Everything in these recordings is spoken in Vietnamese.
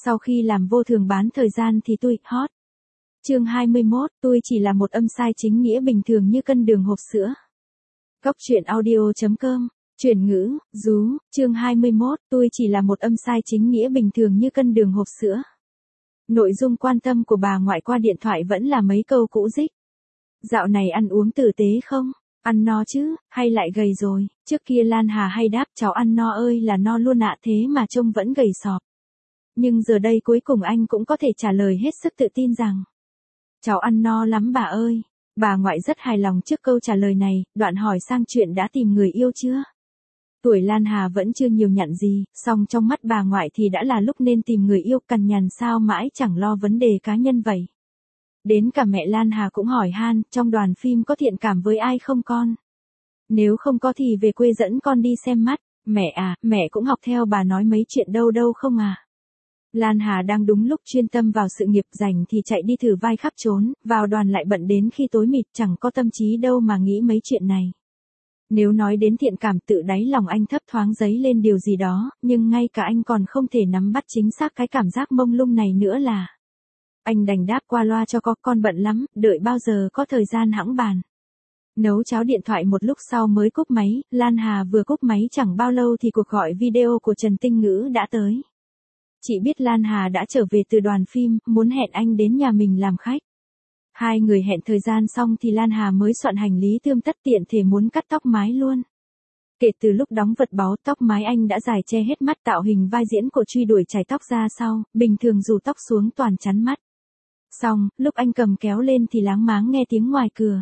Sau khi làm vô thường bán thời gian thì tôi hot. Chương 21, tôi chỉ là một âm sai chính nghĩa bình thường như cân đường hộp sữa. Góc truyện audio.com, chuyển ngữ, rú, chương 21, tôi chỉ là một âm sai chính nghĩa bình thường như cân đường hộp sữa. Nội dung quan tâm của bà ngoại qua điện thoại vẫn là mấy câu cũ rích. Dạo này ăn uống tử tế không? Ăn no chứ, hay lại gầy rồi? Trước kia Lan Hà hay đáp cháu ăn no ơi là no luôn ạ, thế mà trông vẫn gầy sọp. Nhưng giờ đây cuối cùng anh cũng có thể trả lời hết sức tự tin rằng cháu ăn no lắm bà ơi. Bà ngoại rất hài lòng trước câu trả lời này, đoạn hỏi sang chuyện đã tìm người yêu chưa. Tuổi Lan Hà vẫn chưa nhiều nhặn gì, song trong mắt bà ngoại thì đã là lúc nên tìm người yêu, cằn nhằn sao mãi chẳng lo vấn đề cá nhân vậy. Đến cả mẹ Lan Hà cũng hỏi han, trong đoàn phim có thiện cảm với ai không con? Nếu không có thì về quê dẫn con đi xem mắt. Mẹ à, mẹ cũng học theo bà nói mấy chuyện đâu đâu không à? Lan Hà đang đúng lúc chuyên tâm vào sự nghiệp, rảnh thì chạy đi thử vai khắp trốn, vào đoàn lại bận đến khi tối mịt, chẳng có tâm trí đâu mà nghĩ mấy chuyện này. Nếu nói đến thiện cảm, tự đáy lòng anh thấp thoáng dấy lên điều gì đó, nhưng ngay cả anh còn không thể nắm bắt chính xác cái cảm giác mông lung này nữa là. Anh đành đáp qua loa cho con bận lắm, đợi bao giờ có thời gian hẵng bàn. Nấu cháo điện thoại một lúc sau mới cúp máy, Lan Hà vừa cúp máy chẳng bao lâu thì cuộc gọi video của Trần Tinh Ngữ đã tới. Chị biết Lan Hà đã trở về từ đoàn phim, muốn hẹn anh đến nhà mình làm khách. Hai người hẹn thời gian xong thì Lan Hà mới soạn hành lý tươm tất, tiện thể muốn cắt tóc mái luôn. Kể từ lúc đóng vật báu, tóc mái anh đã dài che hết mắt, tạo hình vai diễn của truy đuổi chải tóc ra sau, bình thường rủ tóc xuống toàn chắn mắt. Xong, lúc anh cầm kéo lên thì láng máng nghe tiếng ngoài cửa.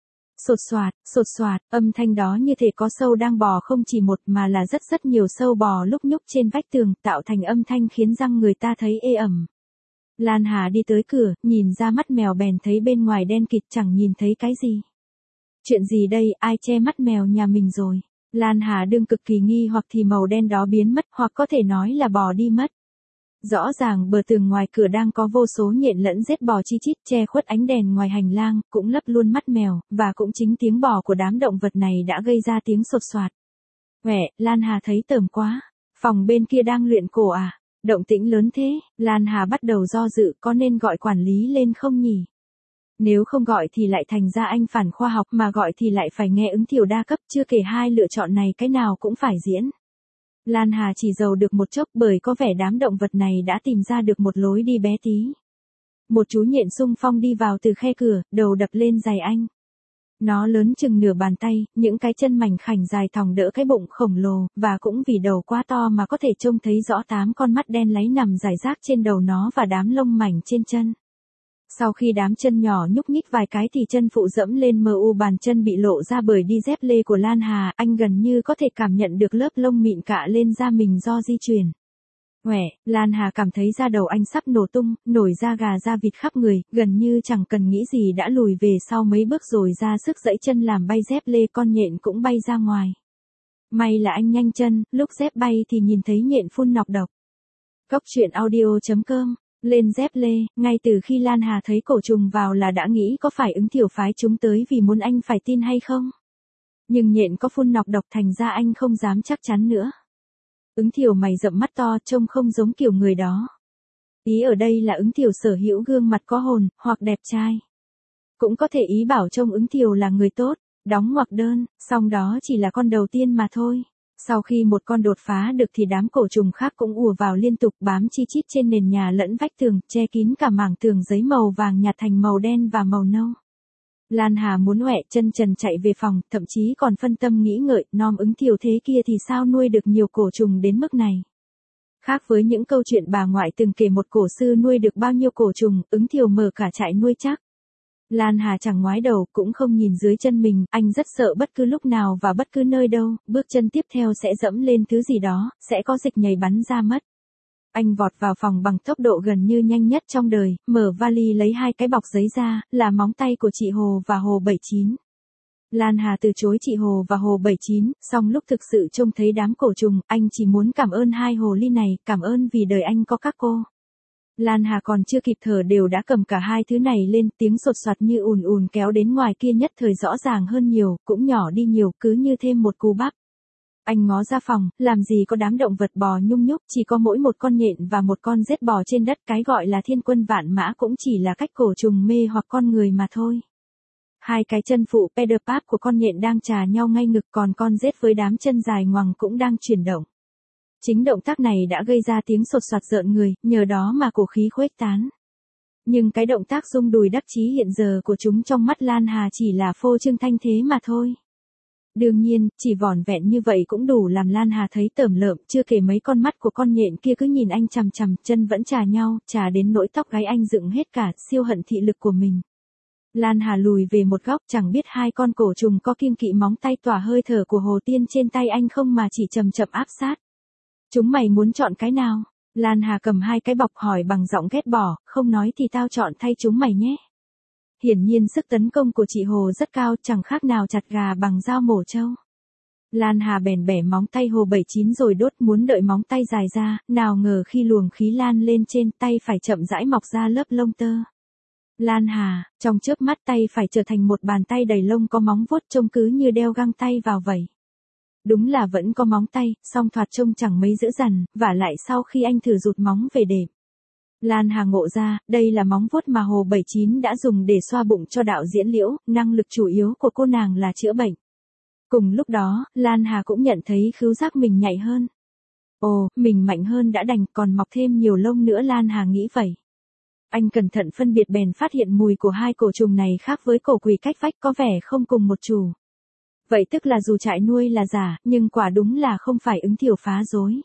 Sột soạt, âm thanh đó như thể có sâu đang bò, không chỉ một mà là rất nhiều sâu bò lúc nhúc trên vách tường, tạo thành âm thanh khiến răng người ta thấy ê ẩm. Lan Hà đi tới cửa, nhìn ra mắt mèo bèn thấy bên ngoài đen kịt, chẳng nhìn thấy cái gì. Chuyện gì đây, ai che mắt mèo nhà mình rồi? Lan Hà đương cực kỳ nghi hoặc thì màu đen đó biến mất, hoặc có thể nói là bò đi mất. Rõ ràng bờ tường ngoài cửa đang có vô số nhện lẫn rết bò chi chít che khuất ánh đèn ngoài hành lang, cũng lấp luôn mắt mèo, và cũng chính tiếng bò của đám động vật này đã gây ra tiếng sột soạt. Mẹ, Lan Hà thấy tởm quá. Phòng bên kia đang luyện cổ à? Động tĩnh lớn thế, Lan Hà bắt đầu do dự có nên gọi quản lý lên không nhỉ? Nếu không gọi thì lại thành ra anh phản khoa học, mà gọi thì lại phải nghe ứng thiểu đa cấp, chưa kể hai lựa chọn này cái nào cũng phải diễn. Lan Hà chỉ giàu được một chốc, bởi có vẻ đám động vật này đã tìm ra được một lối đi bé tí. Một chú nhện xung phong đi vào từ khe cửa, đầu đập lên giày anh. Nó lớn chừng nửa bàn tay, những cái chân mảnh khảnh dài thòng đỡ cái bụng khổng lồ, và cũng vì đầu quá to mà có thể trông thấy rõ 8 con mắt đen láy nằm rải rác trên đầu nó và đám lông mảnh trên chân. Sau khi đám chân nhỏ nhúc nhích vài cái thì chân phụ dẫm lên bàn chân bị lộ ra bởi đi dép lê của Lan Hà, anh gần như có thể cảm nhận được lớp lông mịn cạ lên da mình do di chuyển. Lan Hà cảm thấy da đầu anh sắp nổ tung, nổi da gà da vịt khắp người, gần như chẳng cần nghĩ gì đã lùi về sau mấy bước rồi ra sức giãy chân làm bay dép lê, con nhện cũng bay ra ngoài. May là anh nhanh chân, lúc dép bay thì nhìn thấy nhện phun nọc độc. Góc truyện audio.com, lên dép lê, ngay từ khi Lan Hà thấy cổ trùng vào là đã nghĩ có phải ứng thiểu phái chúng tới vì muốn anh phải tin hay không. Nhưng nhện có phun nọc độc thành ra anh không dám chắc chắn nữa. Ứng thiểu mày rậm mắt to, trông không giống kiểu người đó. Ý ở đây là ứng thiểu sở hữu gương mặt có hồn, hoặc đẹp trai. Cũng có thể ý bảo trông ứng thiểu là người tốt, đóng ngoặc đơn, song đó chỉ là con đầu tiên mà thôi. Sau khi một con đột phá được thì đám cổ trùng khác cũng ùa vào liên tục, bám chi chít trên nền nhà lẫn vách tường, che kín cả mảng tường giấy màu vàng nhạt thành màu đen và màu nâu. Lan Hà muốn ngoẹ chân trần chạy về phòng, thậm chí còn phân tâm nghĩ ngợi, nom ứng thiểu thế kia thì sao nuôi được nhiều cổ trùng đến mức này. Khác với những câu chuyện bà ngoại từng kể một cổ sư nuôi được bao nhiêu cổ trùng, ứng thiểu mở cả trại nuôi chắc. Lan Hà chẳng ngoái đầu, cũng không nhìn dưới chân mình, anh rất sợ bất cứ lúc nào và bất cứ nơi đâu, bước chân tiếp theo sẽ dẫm lên thứ gì đó, sẽ có dịch nhầy bắn ra mất. Anh vọt vào phòng bằng tốc độ gần như nhanh nhất trong đời, mở vali lấy 2 cái bọc giấy ra, là móng tay của chị Hồ và Hồ 79. Lan Hà từ chối chị Hồ và Hồ 79, song lúc thực sự trông thấy đám cổ trùng, anh chỉ muốn cảm ơn hai hồ ly này, cảm ơn vì đời anh có các cô. Lan Hà còn chưa kịp thở đều đã cầm cả hai thứ này lên, tiếng sột soạt như ùn ùn kéo đến ngoài kia nhất thời rõ ràng hơn nhiều, cũng nhỏ đi nhiều, cứ như thêm một cú bắp. Anh ngó ra phòng, làm gì có đám động vật bò nhung nhúc, chỉ có mỗi một con nhện và một con rết bò trên đất, cái gọi là thiên quân vạn mã cũng chỉ là cách cổ trùng mê hoặc con người mà thôi. Hai cái chân phụ pedal pad của con nhện đang chà nhau ngay ngực, còn con rết với đám chân dài ngoằng cũng đang chuyển động. Chính động tác này đã gây ra tiếng sột soạt rợn người, nhờ đó mà cổ khí khuếch tán. Nhưng cái động tác rung đùi đắc chí hiện giờ của chúng trong mắt Lan Hà chỉ là phô trương thanh thế mà thôi. Đương nhiên, chỉ vỏn vẹn như vậy cũng đủ làm Lan Hà thấy tởm lợm, chưa kể mấy con mắt của con nhện kia cứ nhìn anh chằm chằm, chân vẫn chà nhau, chà đến nỗi tóc gáy anh dựng hết cả, siêu hận thị lực của mình. Lan Hà lùi về một góc, chẳng biết hai con cổ trùng có kiêng kỵ móng tay tỏa hơi thở của Hồ Tiên trên tay anh không mà chỉ chậm chậm áp sát. Chúng mày muốn chọn cái nào? Lan Hà cầm hai cái bọc hỏi bằng giọng ghét bỏ, không nói thì tao chọn thay chúng mày nhé. Hiển nhiên sức tấn công của chị Hồ rất cao, chẳng khác nào chặt gà bằng dao mổ trâu. Lan Hà bèn bẻ móng tay Hồ 79 rồi đốt, muốn đợi móng tay dài ra, nào ngờ khi luồng khí lan lên trên tay phải chậm rãi mọc ra lớp lông tơ. Lan Hà, trong chớp mắt tay phải trở thành một bàn tay đầy lông có móng vuốt, trông cứ như đeo găng tay vào vậy. Đúng là vẫn có móng tay, song thoạt trông chẳng mấy dữ dằn, vả lại sau khi anh thử rụt móng về đệm. Lan Hà ngộ ra, đây là móng vuốt mà Hồ 79 đã dùng để xoa bụng cho đạo diễn Liễu, năng lực chủ yếu của cô nàng là chữa bệnh. Cùng lúc đó, Lan Hà cũng nhận thấy khứu giác mình nhạy hơn. Ồ, mình mạnh hơn đã đành, còn mọc thêm nhiều lông nữa, Lan Hà nghĩ vậy. Anh cẩn thận phân biệt bèn phát hiện mùi của hai cổ trùng này khác với cổ quỷ cách vách, có vẻ không cùng một chủ. Vậy tức là dù trại nuôi là giả, nhưng quả đúng là không phải ứng thiểu phá dối.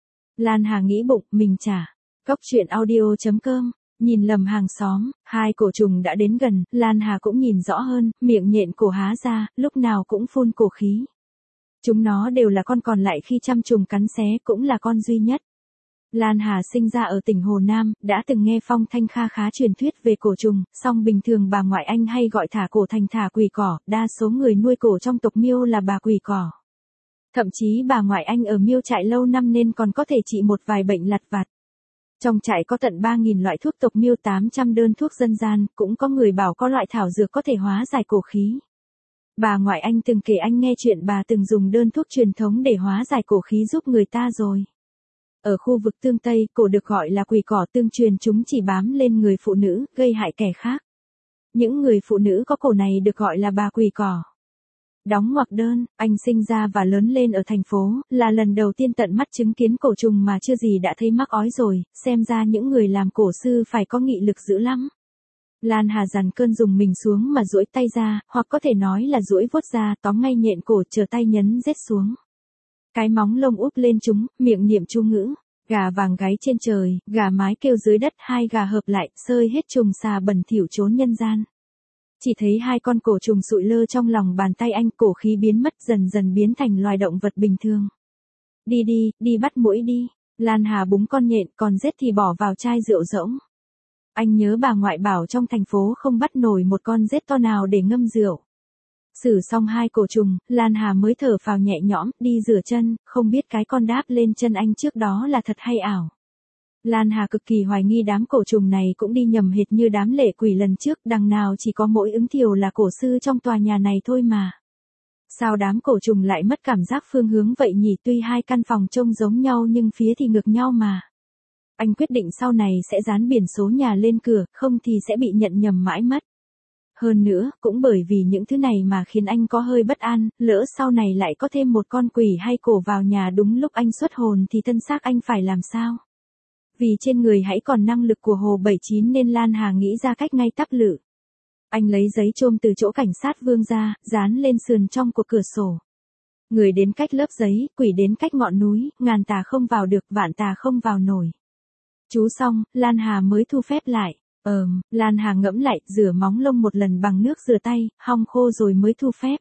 Lan Hà nghĩ bụng, mình chả. Cóc truyện audio.com, nhìn lầm hàng xóm, hai cổ trùng đã đến gần, Lan Hà cũng nhìn rõ hơn, miệng nhện cổ há ra, lúc nào cũng phun cổ khí. Chúng nó đều là con còn lại khi chăm trùng cắn xé, cũng là con duy nhất. Lan Hà sinh ra ở tỉnh Hồ Nam, đã từng nghe phong thanh kha khá truyền thuyết về cổ trùng, song bình thường bà ngoại anh hay gọi thả cổ thành thả quỷ cỏ, đa số người nuôi cổ trong tộc Miêu là bà quỷ cỏ. Thậm chí bà ngoại anh ở Miêu trại lâu năm nên còn có thể trị một vài bệnh lặt vặt. Trong trại có tận 3.000 loại thuốc tộc Miêu, 800 đơn thuốc dân gian, cũng có người bảo có loại thảo dược có thể hóa giải cổ khí. Bà ngoại anh từng kể anh nghe chuyện bà từng dùng đơn thuốc truyền thống để hóa giải cổ khí giúp người ta rồi. Ở khu vực Tương Tây, cổ được gọi là quỷ cỏ, tương truyền chúng chỉ bám lên người phụ nữ, gây hại kẻ khác. Những người phụ nữ có cổ này được gọi là bà quỷ cỏ. Đóng ngoặc đơn, anh sinh ra và lớn lên ở thành phố, là lần đầu tiên tận mắt chứng kiến cổ trùng mà chưa gì đã thấy mắc ói rồi, xem ra những người làm cổ sư phải có nghị lực dữ lắm. Lan Hà dằn cơn dùng mình xuống mà duỗi tay ra, hoặc có thể nói là duỗi vuốt ra, tóm ngay nhện cổ, chờ tay nhấn rết xuống. Cái móng lông úp lên chúng, miệng niệm chú ngữ, gà vàng gáy trên trời, gà mái kêu dưới đất, hai gà hợp lại, sơi hết trùng xà bẩn thỉu trốn nhân gian. Chỉ thấy hai con cổ trùng sụi lơ trong lòng bàn tay anh, cổ khí biến mất, dần dần biến thành loài động vật bình thường. Đi đi, đi bắt muỗi đi. Lan Hà búng con nhện, còn rết thì bỏ vào chai rượu rỗng. Anh nhớ bà ngoại bảo trong thành phố không bắt nổi một con rết to nào để ngâm rượu. Xử xong hai cổ trùng, Lan Hà mới thở phào nhẹ nhõm, đi rửa chân, không biết cái con đáp lên chân anh trước đó là thật hay ảo. Lan Hà cực kỳ hoài nghi đám cổ trùng này cũng đi nhầm hệt như đám lệ quỷ lần trước, đằng nào chỉ có mỗi ứng thiều là cổ sư trong tòa nhà này thôi mà. Sao đám cổ trùng lại mất cảm giác phương hướng vậy nhỉ, tuy hai căn phòng trông giống nhau nhưng phía thì ngược nhau mà. Anh quyết định sau này sẽ dán biển số nhà lên cửa, không thì sẽ bị nhận nhầm mãi mất. Hơn nữa, cũng bởi vì những thứ này mà khiến anh có hơi bất an, lỡ sau này lại có thêm một con quỷ hay cổ vào nhà đúng lúc anh xuất hồn thì thân xác anh phải làm sao? Vì trên người hãy còn năng lực của Hồ 79 nên Lan Hà nghĩ ra cách ngay tắp lự. Anh lấy giấy chôm từ chỗ cảnh sát Vương ra, dán lên sườn trong của cửa sổ. Người đến cách lớp giấy, quỷ đến cách ngọn núi, ngàn tà không vào được, vạn tà không vào nổi. Chú xong, Lan Hà mới thu phép lại. Lan Hà ngẫm lại, rửa móng lông một lần bằng nước rửa tay, hong khô rồi mới thu phép.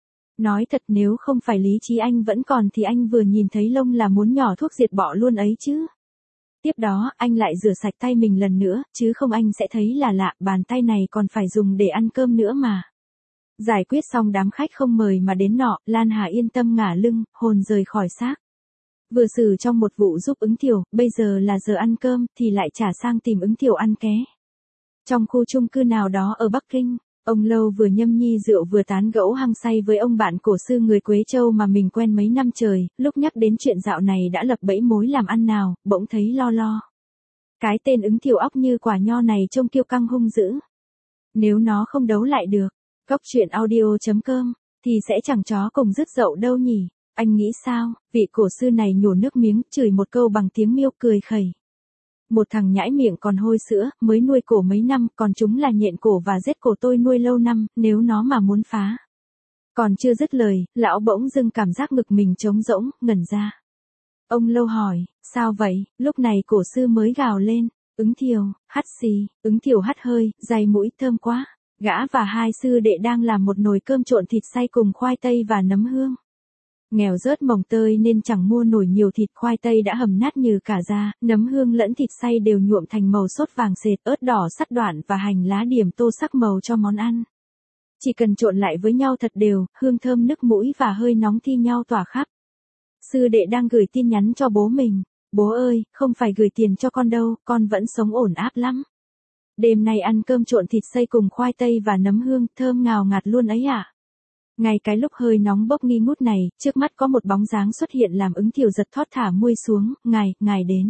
Nói thật, nếu không phải lý trí anh vẫn còn thì anh vừa nhìn thấy lông là muốn nhỏ thuốc diệt bọ luôn ấy chứ. Tiếp đó, anh lại rửa sạch tay mình lần nữa, chứ không anh sẽ thấy là lạ, bàn tay này còn phải dùng để ăn cơm nữa mà. Giải quyết xong đám khách không mời mà đến nọ, Lan Hà yên tâm ngả lưng, hồn rời khỏi xác. Vừa xử trong một vụ giúp ứng thiểu, bây giờ là giờ ăn cơm, thì lại trả sang tìm ứng thiểu ăn ké. Trong khu chung cư nào đó ở Bắc Kinh, Ông Lâu vừa nhâm nhi rượu vừa tán gẫu hăng say với ông bạn cổ sư người Quế Châu mà mình quen mấy năm trời, lúc nhắc đến chuyện dạo này đã lập bẫy mối làm ăn nào, bỗng thấy lo lo. Cái tên Ứng Thiều óc như quả nho này trông kiêu căng hung dữ. Nếu nó không đấu lại được, cóc truyện audio.com, thì sẽ chẳng chó cùng rứt dậu đâu nhỉ? Anh nghĩ sao? Vị cổ sư này nhổ nước miếng, chửi một câu bằng tiếng miêu cười khẩy. Một thằng nhãi miệng còn hôi sữa, mới nuôi cổ mấy năm, còn chúng là nhện cổ và rết cổ tôi nuôi lâu năm, nếu nó mà muốn phá. Còn chưa dứt lời, lão bỗng dưng cảm giác ngực mình trống rỗng, ngẩn ra. Ông Lâu hỏi, sao vậy? Lúc này cổ sư mới gào lên, Ứng Thiều, hắt xì. Ứng Thiều hắt hơi, dày mũi thơm quá. Gã và hai sư đệ đang làm một nồi cơm trộn thịt xay cùng khoai tây và nấm hương. Nghèo rớt mồng tơi nên chẳng mua nổi nhiều thịt, khoai tây đã hầm nát như cả da, nấm hương lẫn thịt xay đều nhuộm thành màu sốt vàng sệt, ớt đỏ sắt đoạn và hành lá điểm tô sắc màu cho món ăn. Chỉ cần trộn lại với nhau thật đều, hương thơm nức mũi và hơi nóng thi nhau tỏa khắp. Sư đệ đang gửi tin nhắn cho bố mình, bố ơi, không phải gửi tiền cho con đâu, con vẫn sống ổn áp lắm. Đêm nay ăn cơm trộn thịt xay cùng khoai tây và nấm hương, thơm ngào ngạt luôn ấy ạ. Ngay cái lúc hơi nóng bốc nghi ngút này, trước mắt có một bóng dáng xuất hiện làm Ứng Thiều giật thót thả muôi xuống, ngài đến.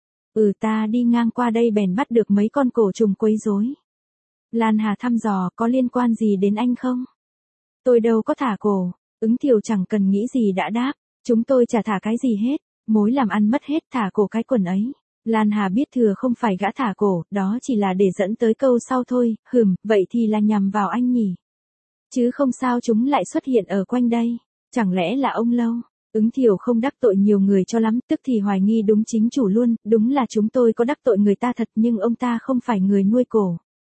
Ta đi ngang qua đây bèn bắt được mấy con cổ trùng quấy rối. Lan Hà thăm dò, có liên quan gì đến anh không? Tôi đâu có thả cổ. Ứng Thiều chẳng cần nghĩ gì đã đáp, chúng tôi chả thả cái gì hết, mối làm ăn mất hết, thả cổ cái quần ấy. Lan Hà biết thừa không phải gã thả cổ, đó chỉ là để dẫn tới câu sau thôi, vậy thì là nhằm vào anh nhỉ? Chứ không sao chúng lại xuất hiện ở quanh đây, chẳng lẽ là ông Lâu? Ứng Thiều không đắc tội nhiều người cho lắm, tức thì hoài nghi đúng chính chủ luôn, đúng là chúng tôi có đắc tội người ta thật nhưng ông ta không phải người nuôi cổ.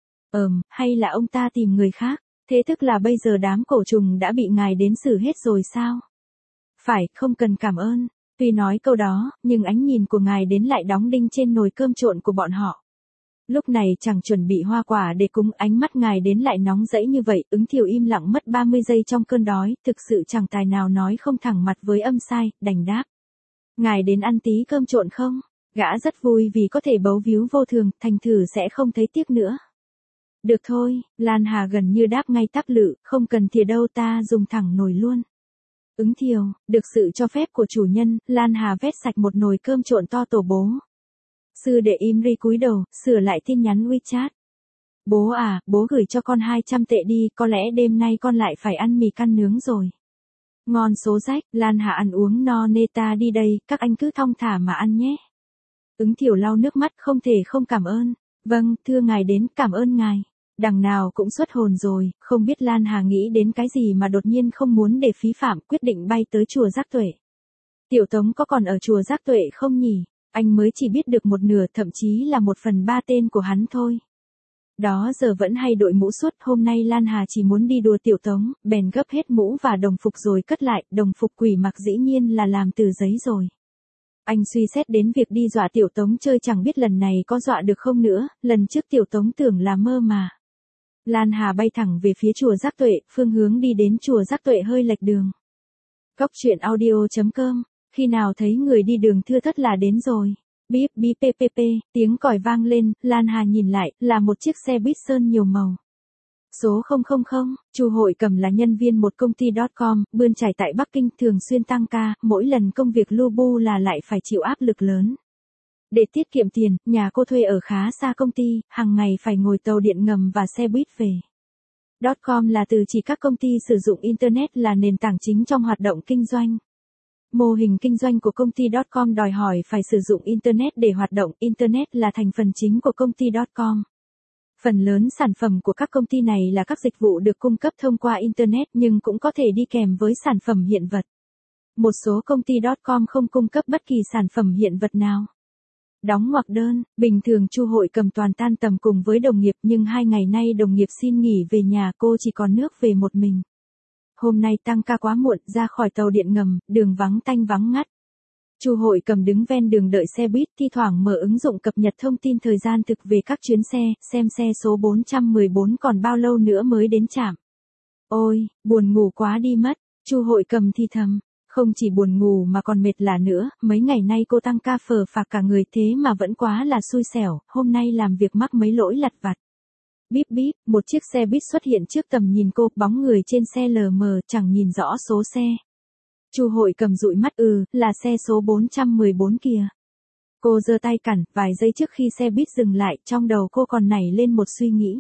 Hay là ông ta tìm người khác, thế tức là bây giờ đám cổ trùng đã bị ngài đến xử hết rồi sao? Phải, không cần cảm ơn. Tuy nói câu đó, nhưng ánh nhìn của ngài đến lại đóng đinh trên nồi cơm trộn của bọn họ. Lúc này chẳng chuẩn bị hoa quả để cúng, ánh mắt ngài đến lại nóng rẫy như vậy, Ứng Thiều im lặng mất 30 giây trong cơn đói, thực sự chẳng tài nào nói không thẳng mặt với âm sai, đành đáp. Ngài đến ăn tí cơm trộn không? Gã rất vui vì có thể bấu víu vô thường, thành thử sẽ không thấy tiếc nữa. Được thôi, Lan Hà gần như đáp ngay tắp lự, không cần thìa đâu, ta dùng thẳng nồi luôn. Ứng Thiều, được sự cho phép của chủ nhân, Lan Hà vét sạch một nồi cơm trộn to tổ bố. Sư đệ im ri cúi đầu, sửa lại tin nhắn WeChat. Bố à, bố gửi cho con 200 tệ đi, có lẽ đêm nay con lại phải ăn mì căn nướng rồi. Ngon số rách, Lan Hà ăn uống no nê, ta đi đây, các anh cứ thong thả mà ăn nhé. Ứng Thiều lau nước mắt, không thể không cảm ơn. Vâng, thưa ngài đến, cảm ơn ngài. Đằng nào cũng xuất hồn rồi, không biết Lan Hà nghĩ đến cái gì mà đột nhiên không muốn để phí phạm, quyết định bay tới chùa Giác Tuệ. Tiểu Tống có còn ở chùa Giác Tuệ không nhỉ? Anh mới chỉ biết được một nửa, thậm chí là 1/3 tên của hắn thôi. Đó giờ vẫn hay đội mũ suốt, hôm nay Lan Hà chỉ muốn đi đùa Tiểu Tống, bèn gấp hết mũ và đồng phục rồi cất lại, đồng phục quỷ mặc dĩ nhiên là làm từ giấy rồi. Anh suy xét đến việc đi dọa Tiểu Tống chơi, chẳng biết lần này có dọa được không nữa, lần trước Tiểu Tống tưởng là mơ mà. Lan Hà bay thẳng về phía chùa Giác Tuệ, phương hướng đi đến chùa Giác Tuệ hơi lệch đường. Cóc truyện audio.com, khi nào thấy người đi đường thưa thớt là đến rồi. Bíp bíp ppp, tiếng còi vang lên, Lan Hà nhìn lại, là một chiếc xe buýt sơn nhiều màu. Số 000, Chu Hội Cầm là nhân viên một công ty .com, bươn chải tại Bắc Kinh, thường xuyên tăng ca, mỗi lần công việc lu bu là lại phải chịu áp lực lớn. Để tiết kiệm tiền, nhà cô thuê ở khá xa công ty, hàng ngày phải ngồi tàu điện ngầm và xe buýt về. .com là từ chỉ các công ty sử dụng Internet là nền tảng chính trong hoạt động kinh doanh. Mô hình kinh doanh của công ty .com đòi hỏi phải sử dụng Internet để hoạt động, Internet là thành phần chính của công ty .com. Phần lớn sản phẩm của các công ty này là các dịch vụ được cung cấp thông qua Internet nhưng cũng có thể đi kèm với sản phẩm hiện vật. Một số công ty .com không cung cấp bất kỳ sản phẩm hiện vật nào. Đóng ngoặc đơn, bình thường Chu Hội Cầm toàn tan tầm cùng với đồng nghiệp nhưng 2 ngày nay đồng nghiệp xin nghỉ về nhà, cô chỉ còn nước về một mình. Hôm nay tăng ca quá muộn, ra khỏi tàu điện ngầm, đường vắng tanh vắng ngắt. Chu Hội Cầm đứng ven đường đợi xe buýt, thi thoảng mở ứng dụng cập nhật thông tin thời gian thực về các chuyến xe, xem xe số 414 còn bao lâu nữa mới đến trạm. Ôi, buồn ngủ quá đi mất, Chu Hội Cầm thì thầm. Không chỉ buồn ngủ mà còn mệt lả nữa, mấy ngày nay cô tăng ca phờ phạc cả người thế mà vẫn quá là xui xẻo, hôm nay làm việc mắc mấy lỗi lặt vặt. Bíp bíp, một chiếc xe buýt xuất hiện trước tầm nhìn cô, bóng người trên xe lờ mờ, chẳng nhìn rõ số xe. Chu Hội Cầm dụi mắt, là xe số 414 kìa. Cô giơ tay cản, vài giây trước khi xe buýt dừng lại, trong đầu cô còn nảy lên một suy nghĩ.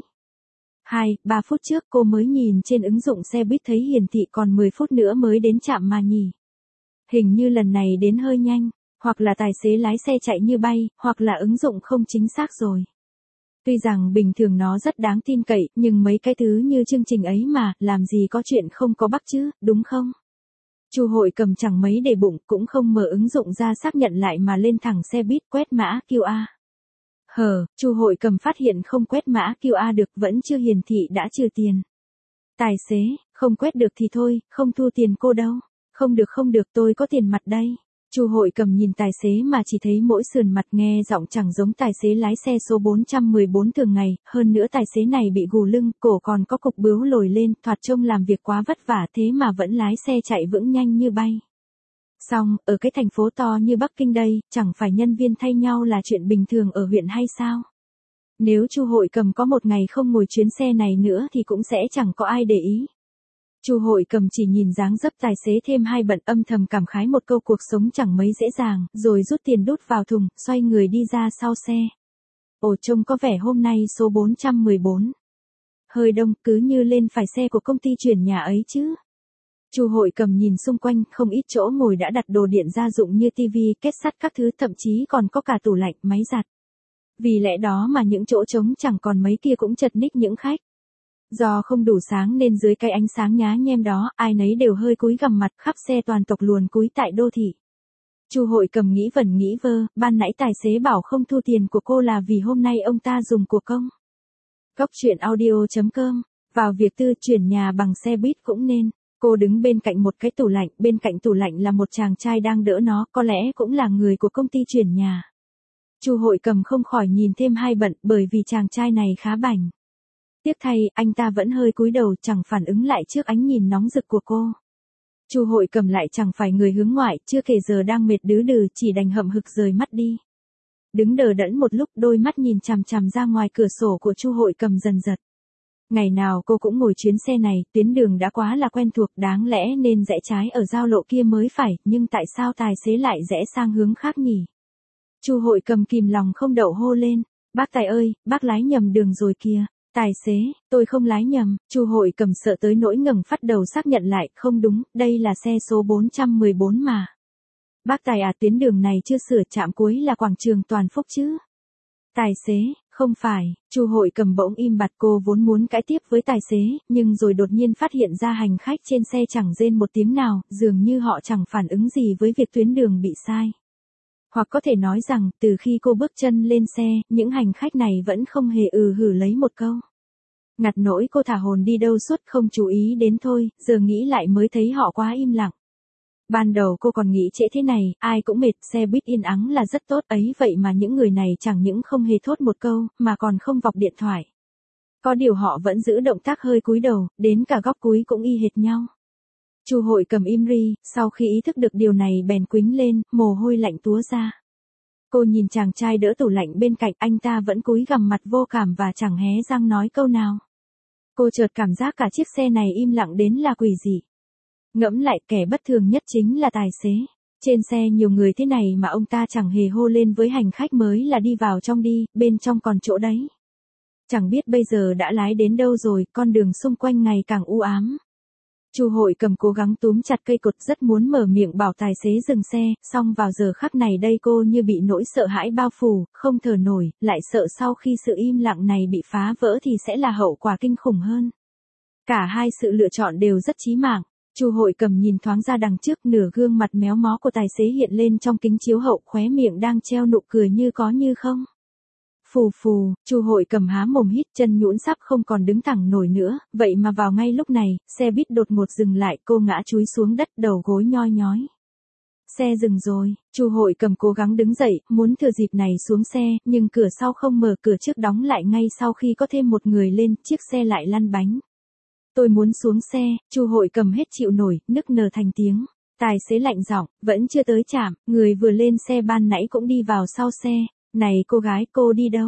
2-3 phút trước cô mới nhìn trên ứng dụng xe buýt thấy hiển thị còn 10 phút nữa mới đến trạm mà nhỉ. Hình như lần này đến hơi nhanh, hoặc là tài xế lái xe chạy như bay, hoặc là ứng dụng không chính xác rồi. Tuy rằng bình thường nó rất đáng tin cậy, nhưng mấy cái thứ như chương trình ấy mà, làm gì có chuyện không có bug chứ, đúng không? Chu Hội Cầm chẳng mấy để bụng, cũng không mở ứng dụng ra xác nhận lại mà lên thẳng xe buýt quét mã QR. Chu Hội Cầm phát hiện không quét mã QR được, vẫn chưa hiển thị đã trừ tiền. Tài xế, không quét được thì thôi, không thu tiền cô đâu. Không được, tôi có tiền mặt đây. Chu Hội Cầm nhìn tài xế mà chỉ thấy mỗi sườn mặt, nghe giọng chẳng giống tài xế lái xe số 414 thường ngày, hơn nữa tài xế này bị gù lưng, cổ còn có cục bướu lồi lên, thoạt trông làm việc quá vất vả thế mà vẫn lái xe chạy vững nhanh như bay. Xong, ở cái thành phố to như Bắc Kinh đây, chẳng phải nhân viên thay nhau là chuyện bình thường ở huyện hay sao? Nếu Chu Hội Cầm có một ngày không ngồi chuyến xe này nữa thì cũng sẽ chẳng có ai để ý. Chu Hội Cầm chỉ nhìn dáng dấp tài xế thêm hai bận, âm thầm cảm khái một câu cuộc sống chẳng mấy dễ dàng, rồi rút tiền đút vào thùng, xoay người đi ra sau xe. Ồ, trông có vẻ hôm nay số 414. Hơi đông, cứ như lên phải xe của công ty chuyển nhà ấy chứ. Chu Hội Cầm nhìn xung quanh, không ít chỗ ngồi đã đặt đồ điện gia dụng như tivi, kết sắt các thứ, thậm chí còn có cả tủ lạnh, máy giặt. Vì lẽ đó mà những chỗ trống chẳng còn mấy kia cũng chật ních những khách. Do không đủ sáng nên dưới cái ánh sáng nhá nhem đó, ai nấy đều hơi cúi gằm mặt, khắp xe toàn tộc luồn cúi tại đô thị. Chu Hội Cầm nghĩ vẩn nghĩ vơ, ban nãy tài xế bảo không thu tiền của cô là vì hôm nay ông ta dùng của công. Goctruyện.audio.com, vào việc tư chuyển nhà bằng xe buýt cũng nên. Cô đứng bên cạnh một cái tủ lạnh, bên cạnh tủ lạnh là một chàng trai đang đỡ nó, có lẽ cũng là người của công ty chuyển nhà. Chu Hội Cầm không khỏi nhìn thêm hai bận, bởi vì chàng trai này khá bảnh. Tiếc thay, anh ta vẫn hơi cúi đầu, chẳng phản ứng lại trước ánh nhìn nóng rực của cô. Chu Hội Cầm lại chẳng phải người hướng ngoại, chưa kể giờ đang mệt đứ đừ, chỉ đành hậm hực rời mắt đi. Đứng đờ đẫn một lúc, đôi mắt nhìn chằm chằm ra ngoài cửa sổ của Chu Hội Cầm dần giật. Ngày nào cô cũng ngồi chuyến xe này, tuyến đường đã quá là quen thuộc, đáng lẽ nên rẽ trái ở giao lộ kia mới phải, nhưng tại sao tài xế lại rẽ sang hướng khác nhỉ? Chu Hội Cầm kìm lòng không đậu hô lên, bác tài ơi, bác lái nhầm đường rồi kìa. Tài xế, tôi không lái nhầm. Chu Hội Cầm sợ tới nỗi ngẩng phát đầu xác nhận lại, không đúng, đây là xe số 414 mà. Bác tài à, tuyến đường này chưa sửa, trạm cuối là quảng trường Toàn Phúc chứ. Tài xế, không phải. Chu Hội Cầm bỗng im bặt, cô vốn muốn cãi tiếp với tài xế, nhưng rồi đột nhiên phát hiện ra hành khách trên xe chẳng rên một tiếng nào, dường như họ chẳng phản ứng gì với việc tuyến đường bị sai. Hoặc có thể nói rằng, từ khi cô bước chân lên xe, những hành khách này vẫn không hề hử lấy một câu. Ngặt nỗi cô thả hồn đi đâu suốt, không chú ý đến thôi, giờ nghĩ lại mới thấy họ quá im lặng. Ban đầu cô còn nghĩ trễ thế này, ai cũng mệt, xe buýt yên ắng là rất tốt ấy, vậy mà những người này chẳng những không hề thốt một câu, mà còn không vọc điện thoại. Có điều họ vẫn giữ động tác hơi cúi đầu, đến cả góc cúi cũng y hệt nhau. Chu Hội Cầm im ri, sau khi ý thức được điều này bèn quĩnh lên, mồ hôi lạnh túa ra. Cô nhìn chàng trai đỡ tủ lạnh bên cạnh, anh ta vẫn cúi gằm mặt vô cảm và chẳng hé răng nói câu nào. Cô chợt cảm giác cả chiếc xe này im lặng đến là quỷ dị. Ngẫm lại, kẻ bất thường nhất chính là tài xế. Trên xe nhiều người thế này mà ông ta chẳng hề hô lên với hành khách mới là đi vào trong đi, bên trong còn chỗ đấy. Chẳng biết bây giờ đã lái đến đâu rồi, con đường xung quanh ngày càng u ám. Chu Hội Cầm cố gắng túm chặt cây cột, rất muốn mở miệng bảo tài xế dừng xe, song vào giờ khắc này đây cô như bị nỗi sợ hãi bao phủ, không thở nổi, lại sợ sau khi sự im lặng này bị phá vỡ thì sẽ là hậu quả kinh khủng hơn. Cả hai sự lựa chọn đều rất chí mạng. Chu Hội Cầm nhìn thoáng ra đằng trước, nửa gương mặt méo mó của tài xế hiện lên trong kính chiếu hậu, khóe miệng đang treo nụ cười như có như không. Phù phù, Chu Hội Cầm há mồm hít, chân nhũn sắp không còn đứng thẳng nổi nữa, vậy mà vào ngay lúc này, xe buýt đột ngột dừng lại, cô ngã chúi xuống đất, đầu gối nhoi nhói. Xe dừng rồi, Chu Hội Cầm cố gắng đứng dậy, muốn thừa dịp này xuống xe, nhưng cửa sau không mở, cửa trước đóng lại ngay sau khi có thêm một người lên, chiếc xe lại lăn bánh. Tôi muốn xuống xe, Chu Hội Cầm hết chịu nổi, nức nở thành tiếng. Tài xế lạnh giọng, vẫn chưa tới trạm, người vừa lên xe ban nãy cũng đi vào sau xe. Này cô gái, cô đi đâu?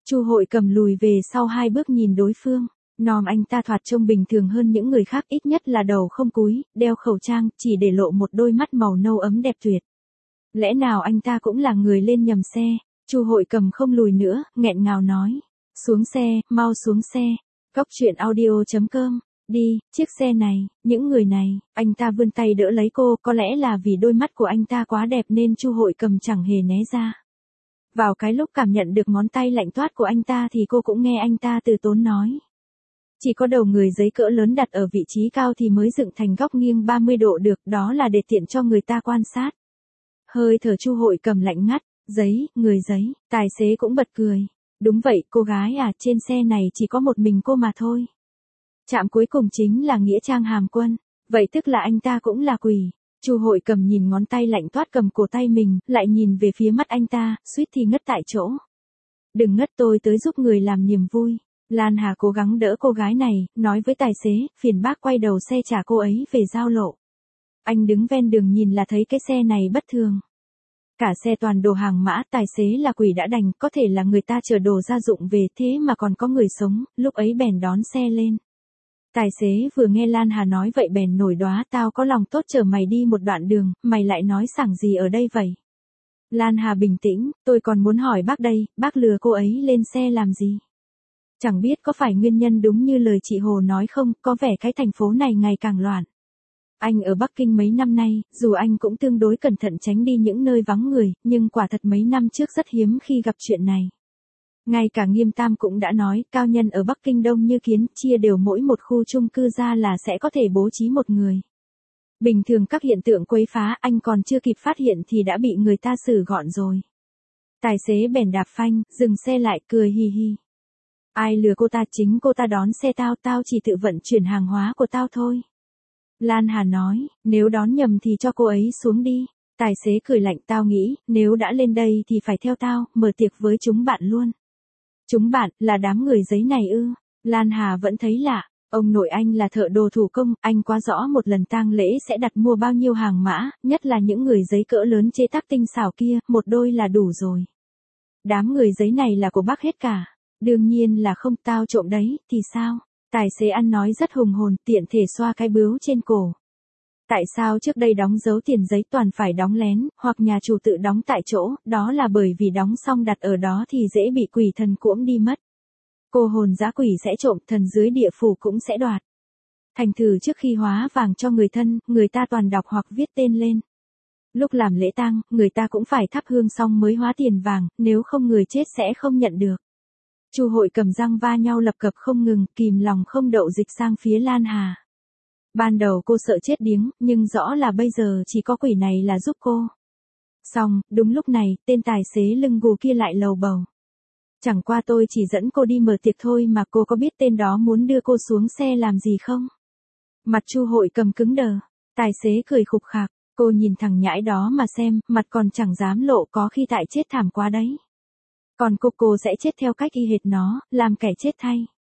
Chu Hội Cầm lùi về sau 2 bước nhìn đối phương. Nom anh ta thoạt trông bình thường hơn những người khác, ít nhất là đầu không cúi, đeo khẩu trang, chỉ để lộ một đôi mắt màu nâu ấm đẹp tuyệt. Lẽ nào anh ta cũng là người lên nhầm xe? Chu Hội Cầm không lùi nữa, nghẹn ngào nói. Xuống xe, mau xuống xe. Cóc truyện audio.com. Đi, chiếc xe này, những người này. Anh ta vươn tay đỡ lấy cô, có lẽ là vì đôi mắt của anh ta quá đẹp nên Chu Hội Cầm chẳng hề né ra. Vào cái lúc cảm nhận được ngón tay lạnh toát của anh ta thì cô cũng nghe anh ta từ tốn nói. Chỉ có đầu người giấy cỡ lớn đặt ở vị trí cao thì mới dựng thành góc nghiêng 30 độ được, đó là để tiện cho người ta quan sát. Hơi thở Chu Hội Cầm lạnh ngắt, giấy, người giấy, tài xế cũng bật cười. Đúng vậy, cô gái à, trên xe này chỉ có một mình cô mà thôi. Trạm cuối cùng chính là Nghĩa Trang Hàm Quân, vậy tức là anh ta cũng là quỷ. Chu Hội Cầm nhìn ngón tay lạnh toát cầm cổ tay mình, lại nhìn về phía mắt anh ta, suýt thì ngất tại chỗ. Đừng ngất, tôi tới giúp người làm niềm vui. Lan Hà cố gắng đỡ cô gái này, nói với tài xế, phiền bác quay đầu xe trả cô ấy về giao lộ. Anh đứng ven đường nhìn là thấy cái xe này bất thường. Cả xe toàn đồ hàng mã, tài xế là quỷ đã đành, có thể là người ta chở đồ gia dụng về thế mà còn có người sống, lúc ấy bèn đón xe lên. Tài xế vừa nghe Lan Hà nói vậy bèn nổi đoá, tao có lòng tốt chở mày đi một đoạn đường, mày lại nói sảng gì ở đây vậy? Lan Hà bình tĩnh, tôi còn muốn hỏi bác đây, bác lừa cô ấy lên xe làm gì? Chẳng biết có phải nguyên nhân đúng như lời chị Hồ nói không, có vẻ cái thành phố này ngày càng loạn. Anh ở Bắc Kinh mấy năm nay, dù anh cũng tương đối cẩn thận tránh đi những nơi vắng người, nhưng quả thật mấy năm trước rất hiếm khi gặp chuyện này. Ngay cả Nghiêm Tam cũng đã nói, cao nhân ở Bắc Kinh đông như kiến, chia đều mỗi một khu chung cư ra là sẽ có thể bố trí một người. Bình thường các hiện tượng quấy phá anh còn chưa kịp phát hiện thì đã bị người ta xử gọn rồi. Tài xế bèn đạp phanh, dừng xe lại, cười hi hi. Ai lừa cô ta, chính cô ta đón xe tao, tao chỉ tự vận chuyển hàng hóa của tao thôi. Lan Hà nói, nếu đón nhầm thì cho cô ấy xuống đi. Tài xế cười lạnh, tao nghĩ, nếu đã lên đây thì phải theo tao, mở tiệc với chúng bạn luôn. Chúng bạn, là đám người giấy này ư? Lan Hà vẫn thấy lạ, ông nội anh là thợ đồ thủ công, anh quá rõ một lần tang lễ sẽ đặt mua bao nhiêu hàng mã, nhất là những người giấy cỡ lớn chế tác tinh xảo kia, một đôi là đủ rồi. Đám người giấy này là của bác hết cả. Đương nhiên là không, tao trộm đấy, thì sao? Tài xế ăn nói rất hùng hồn, tiện thể xoa cái bướu trên cổ. Tại sao trước đây đóng dấu tiền giấy toàn phải đóng lén, hoặc nhà chủ tự đóng tại chỗ, đó là bởi vì đóng xong đặt ở đó thì dễ bị quỷ thần cuỗm đi mất. Cô hồn dã quỷ sẽ trộm, thần dưới địa phủ cũng sẽ đoạt. Thành thử trước khi hóa vàng cho người thân, người ta toàn đọc hoặc viết tên lên. Lúc làm lễ tang, người ta cũng phải thắp hương xong mới hóa tiền vàng, nếu không người chết sẽ không nhận được. Chu Hội Cầm răng va nhau lập cập không ngừng, kìm lòng không đậu dịch sang phía Lan Hà. Ban đầu cô sợ chết điếng, nhưng rõ là bây giờ chỉ có quỷ này là giúp cô. Xong, đúng lúc này, tên tài xế lưng gù kia lại lầu bầu. Chẳng qua tôi chỉ dẫn cô đi mở tiệc thôi mà cô có biết tên đó muốn đưa cô xuống xe làm gì không? Mặt Chu Hội Cầm cứng đờ. Tài xế cười khục khạc, cô nhìn thằng nhãi đó mà xem, mặt còn chẳng dám lộ, có khi tại chết thảm quá đấy. Còn cô sẽ chết theo cách y hệt nó, làm kẻ chết thay.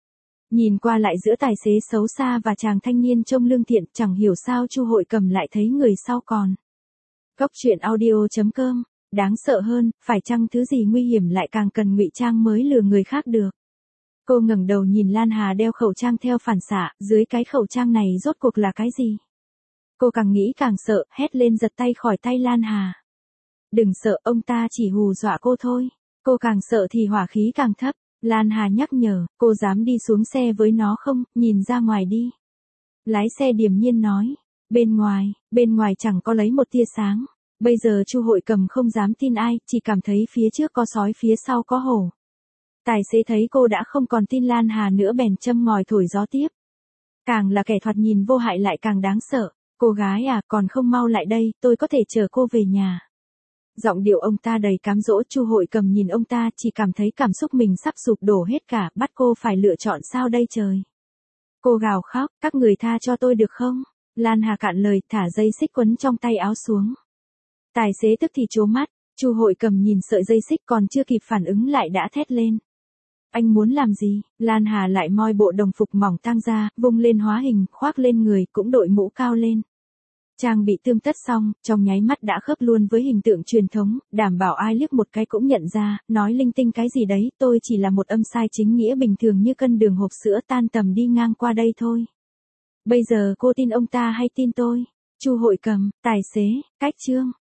Nhìn qua lại giữa tài xế xấu xa và chàng thanh niên trông lương thiện, chẳng hiểu sao Chu Hội Cầm lại thấy người sau còn. Cóc truyện audio.com, đáng sợ hơn, phải chăng thứ gì nguy hiểm lại càng cần ngụy trang mới lừa người khác được. Cô ngẩng đầu nhìn Lan Hà đeo khẩu trang theo phản xạ, dưới cái khẩu trang này rốt cuộc là cái gì? Cô càng nghĩ càng sợ, hét lên giật tay khỏi tay Lan Hà. Đừng sợ, ông ta chỉ hù dọa cô thôi. Cô càng sợ thì hỏa khí càng thấp. Lan Hà nhắc nhở, cô dám đi xuống xe với nó không, nhìn ra ngoài đi. Lái xe điềm nhiên nói, bên ngoài chẳng có lấy một tia sáng. Bây giờ Chu Hội Cầm không dám tin ai, chỉ cảm thấy phía trước có sói phía sau có hổ. Tài xế thấy cô đã không còn tin Lan Hà nữa bèn châm ngòi thổi gió tiếp. Càng là kẻ thoạt nhìn vô hại lại càng đáng sợ. Cô gái à, còn không mau lại đây, tôi có thể chở cô về nhà. Giọng điệu ông ta đầy cám dỗ. Chu Hội Cầm nhìn ông ta chỉ cảm thấy cảm xúc mình sắp sụp đổ hết cả, bắt cô phải lựa chọn sao đây trời. Cô gào khóc, các người tha cho tôi được không? Lan Hà cạn lời, thả dây xích quấn trong tay áo xuống. Tài xế tức thì trố mắt, Chu Hội Cầm nhìn sợi dây xích còn chưa kịp phản ứng lại đã thét lên. Anh muốn làm gì? Lan Hà lại moi bộ đồng phục mỏng tang ra, vung lên hóa hình, khoác lên người, cũng đội mũ cao lên. Trang bị tươm tất xong, trong nháy mắt đã khớp luôn với hình tượng truyền thống, đảm bảo ai liếc một cái cũng nhận ra, nói linh tinh cái gì đấy, tôi chỉ là một âm sai chính nghĩa bình thường như cân đường hộp sữa tan tầm đi ngang qua đây thôi. Bây giờ cô tin ông ta hay tin tôi? Chu Hội Cầm, tài xế, cách chương.